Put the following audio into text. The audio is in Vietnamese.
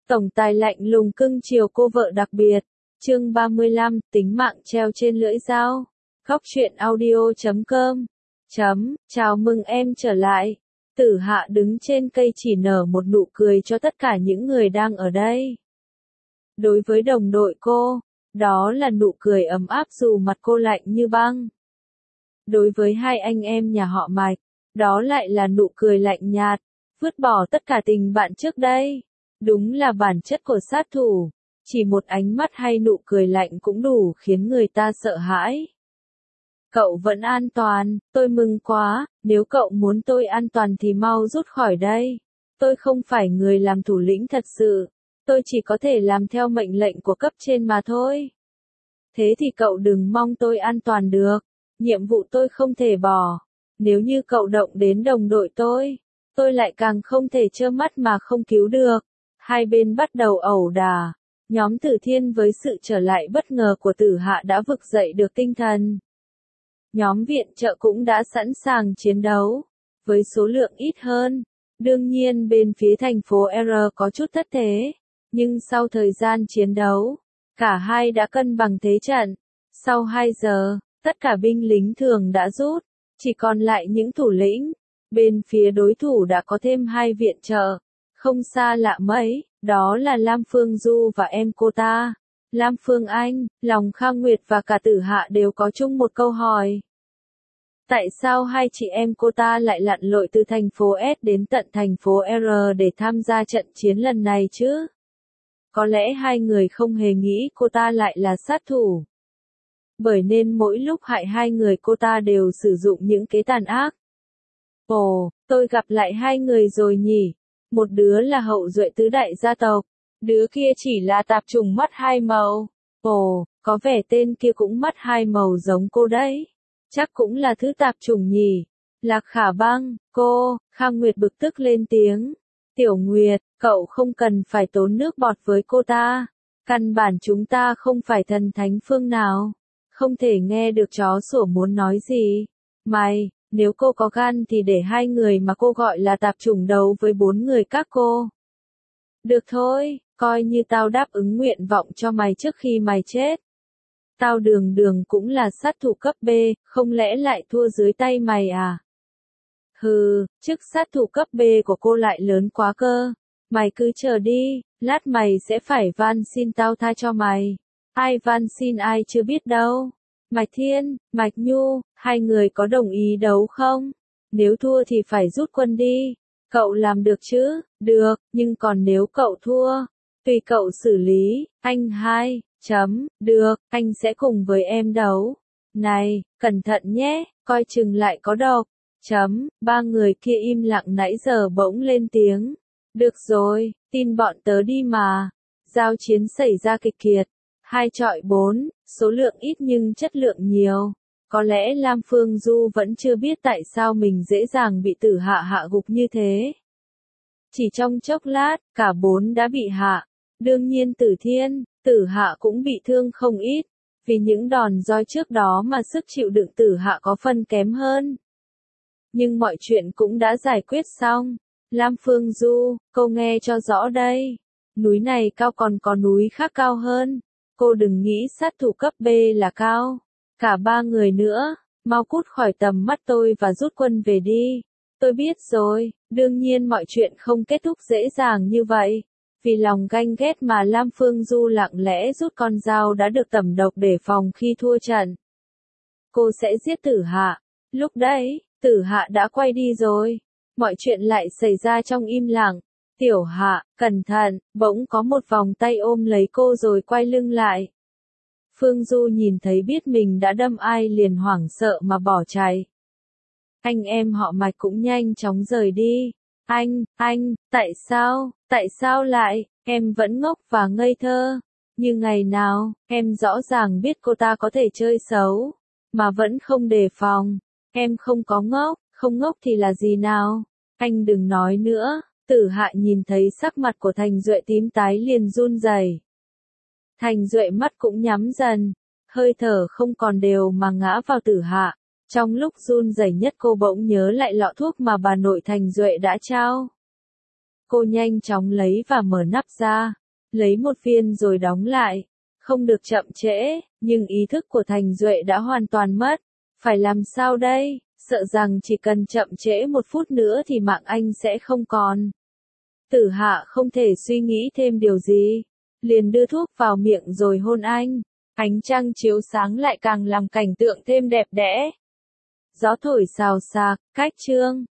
Tổng tài lạnh lùng cưng chiều cô vợ đặc biệt. Chương 35, tính mạng treo trên lưỡi dao. Góc truyện audio.com. Chào mừng em trở lại. Tử Hạ đứng trên cây chỉ nở một nụ cười cho tất cả những người đang ở đây. Đối với đồng đội cô, đó là nụ cười ấm áp dù mặt cô lạnh như băng. Đối với hai anh em nhà họ Mạch, đó lại là nụ cười lạnh nhạt, vứt bỏ tất cả tình bạn trước đây. Đúng là bản chất của sát thủ, chỉ một ánh mắt hay nụ cười lạnh cũng đủ khiến người ta sợ hãi. Cậu vẫn an toàn, tôi mừng quá, nếu cậu muốn tôi an toàn thì mau rút khỏi đây. Tôi không phải người làm thủ lĩnh thật sự, tôi chỉ có thể làm theo mệnh lệnh của cấp trên mà thôi. Thế thì cậu đừng mong tôi an toàn được, nhiệm vụ tôi không thể bỏ. Nếu như cậu động đến đồng đội tôi lại càng không thể trơ mắt mà không cứu được. Hai bên bắt đầu ẩu đả. Nhóm Tử Thiên với sự trở lại bất ngờ của Tử Hạ đã vực dậy được tinh thần. Nhóm viện trợ cũng đã sẵn sàng chiến đấu, với số lượng ít hơn. Đương nhiên bên phía thành phố R có chút thất thế, nhưng sau thời gian chiến đấu, cả hai đã cân bằng thế trận. Sau 2 giờ, tất cả binh lính thường đã rút, chỉ còn lại những thủ lĩnh. Bên phía đối thủ đã có thêm 2 viện trợ, không xa lạ mấy, đó là Lam Phương Du và em cô ta. Lam Phương Anh, Lòng Khang Nguyệt và cả Tử Hạ đều có chung một câu hỏi. Tại sao hai chị em cô ta lại lặn lội từ thành phố S đến tận thành phố R để tham gia trận chiến lần này chứ? Có lẽ hai người không hề nghĩ cô ta lại là sát thủ. Bởi nên mỗi lúc hại hai người cô ta đều sử dụng những kế tàn ác. Ồ, tôi gặp lại hai người rồi nhỉ? Một đứa là hậu duệ tứ đại gia tộc, đứa kia chỉ là tạp chủng mắt hai màu. Ồ, có vẻ tên kia cũng mắt hai màu giống cô đấy. Chắc cũng là thứ tạp chủng nhỉ. Lạc Khả Băng, cô, Khang Nguyệt bực tức lên tiếng. Tiểu Nguyệt, cậu không cần phải tốn nước bọt với cô ta. Căn bản chúng ta không phải thần thánh phương nào. Không thể nghe được chó sủa muốn nói gì. Mày, nếu cô có gan thì để hai người mà cô gọi là tạp chủng đấu với 4 người các cô. Được thôi, coi như tao đáp ứng nguyện vọng cho mày trước khi mày chết. Tao Đường cũng là sát thủ cấp B, không lẽ lại thua dưới tay mày à? Hừ, chức sát thủ cấp B của cô lại lớn quá cơ. Mày cứ chờ đi, lát mày sẽ phải van xin tao tha cho mày. Ai van xin ai chưa biết đâu. Mạch Thiên, Mạch Nhu, hai người có đồng ý đấu không? Nếu thua thì phải rút quân đi. Cậu làm được chứ? Được, nhưng còn nếu cậu thua, tùy cậu xử lý. Anh hai, được, anh sẽ cùng với em đấu. Này, cẩn thận nhé, coi chừng lại có độc. Ba người kia im lặng nãy giờ bỗng lên tiếng. Được rồi, tin bọn tớ đi mà. Giao chiến xảy ra kịch liệt. 2 chọi 4, số lượng ít nhưng chất lượng nhiều. Có lẽ Lam Phương Du vẫn chưa biết tại sao mình dễ dàng bị Tử Hạ hạ gục như thế. Chỉ trong chốc lát, cả 4 đã bị hạ. Đương nhiên Tử Thiên, Tử Hạ cũng bị thương không ít. Vì những đòn roi trước đó mà sức chịu đựng Tử Hạ có phần kém hơn. Nhưng mọi chuyện cũng đã giải quyết xong. Lam Phương Du, cô nghe cho rõ đây. Núi này cao còn có núi khác cao hơn. Cô đừng nghĩ sát thủ cấp B là cao. Cả 3 người nữa, mau cút khỏi tầm mắt tôi và rút quân về đi. Tôi biết rồi, đương nhiên mọi chuyện không kết thúc dễ dàng như vậy. Vì lòng ganh ghét mà Lam Phương Du lặng lẽ rút con dao đã được tẩm độc để phòng khi thua trận. Cô sẽ giết Tử Hạ. Lúc đấy, Tử Hạ đã quay đi rồi. Mọi chuyện lại xảy ra trong im lặng. Tiểu Hạ, cẩn thận, bỗng có một vòng tay ôm lấy cô rồi quay lưng lại. Phương Du nhìn thấy biết mình đã đâm ai liền hoảng sợ mà bỏ chạy. Anh em họ Mạch cũng nhanh chóng rời đi. Anh, tại sao lại, em vẫn ngốc và ngây thơ. Như ngày nào, em rõ ràng biết cô ta có thể chơi xấu, mà vẫn không đề phòng. Em không có ngốc, không ngốc thì là gì nào? Anh đừng nói nữa. Tử Hạ nhìn thấy sắc mặt của Thành Duệ tím tái liền run rẩy. Thành Duệ mắt cũng nhắm dần, hơi thở không còn đều mà ngã vào Tử Hạ. Trong lúc run rẩy nhất cô bỗng nhớ lại lọ thuốc mà bà nội Thành Duệ đã trao. Cô nhanh chóng lấy và mở nắp ra, lấy một viên rồi đóng lại. Không được chậm trễ, nhưng ý thức của Thành Duệ đã hoàn toàn mất. Phải làm sao đây? Sợ rằng chỉ cần chậm trễ 1 phút nữa thì mạng anh sẽ không còn. Tử Hạ không thể suy nghĩ thêm điều gì, liền đưa thuốc vào miệng rồi hôn anh. Ánh trăng chiếu sáng lại càng làm cảnh tượng thêm đẹp đẽ. Gió thổi xào xạc, cách chương.